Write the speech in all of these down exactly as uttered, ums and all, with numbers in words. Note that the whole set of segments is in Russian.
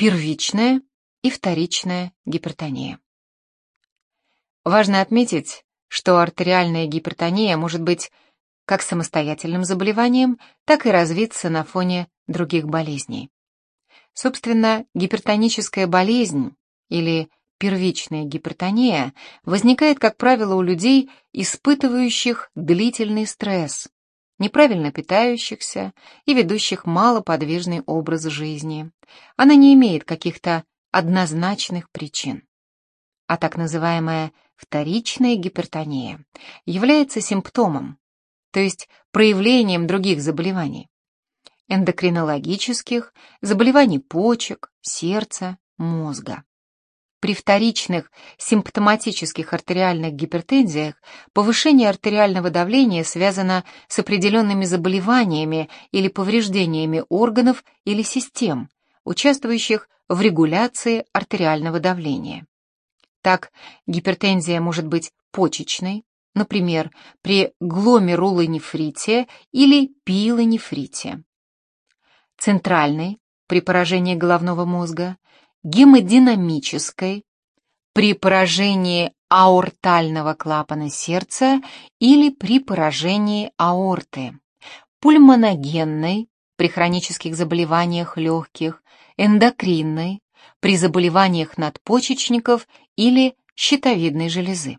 первичная и вторичная гипертония. Важно отметить, что артериальная гипертония может быть как самостоятельным заболеванием, так и развиться на фоне других болезней. Собственно, гипертоническая болезнь или первичная гипертония возникает, как правило, у людей, испытывающих длительный стресс, неправильно питающихся и ведущих малоподвижный образ жизни. Она не имеет каких-то однозначных причин. А так называемая вторичная гипертония является симптомом, то есть проявлением других заболеваний, эндокринологических, заболеваний почек, сердца, мозга. При вторичных симптоматических артериальных гипертензиях повышение артериального давления связано с определенными заболеваниями или повреждениями органов или систем, участвующих в регуляции артериального давления. Так, гипертензия может быть почечной, например, при гломерулонефрите или пиелонефрите, центральной, при поражении головного мозга, гемодинамической, при поражении аортального клапана сердца или при поражении аорты, пульмоногенной, при хронических заболеваниях легких, эндокринной, при заболеваниях надпочечников или щитовидной железы.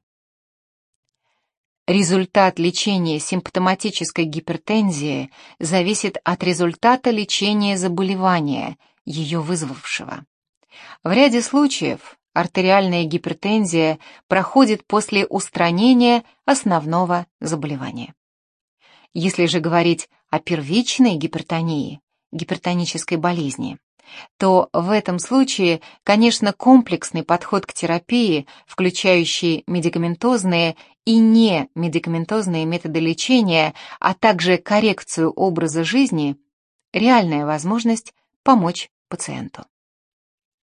Результат лечения симптоматической гипертензии зависит от результата лечения заболевания, ее вызвавшего. В ряде случаев артериальная гипертензия проходит после устранения основного заболевания. Если же говорить о первичной гипертонии, гипертонической болезни, то в этом случае, конечно, комплексный подход к терапии, включающий медикаментозные и немедикаментозные методы лечения, а также коррекцию образа жизни, реальная возможность помочь пациенту.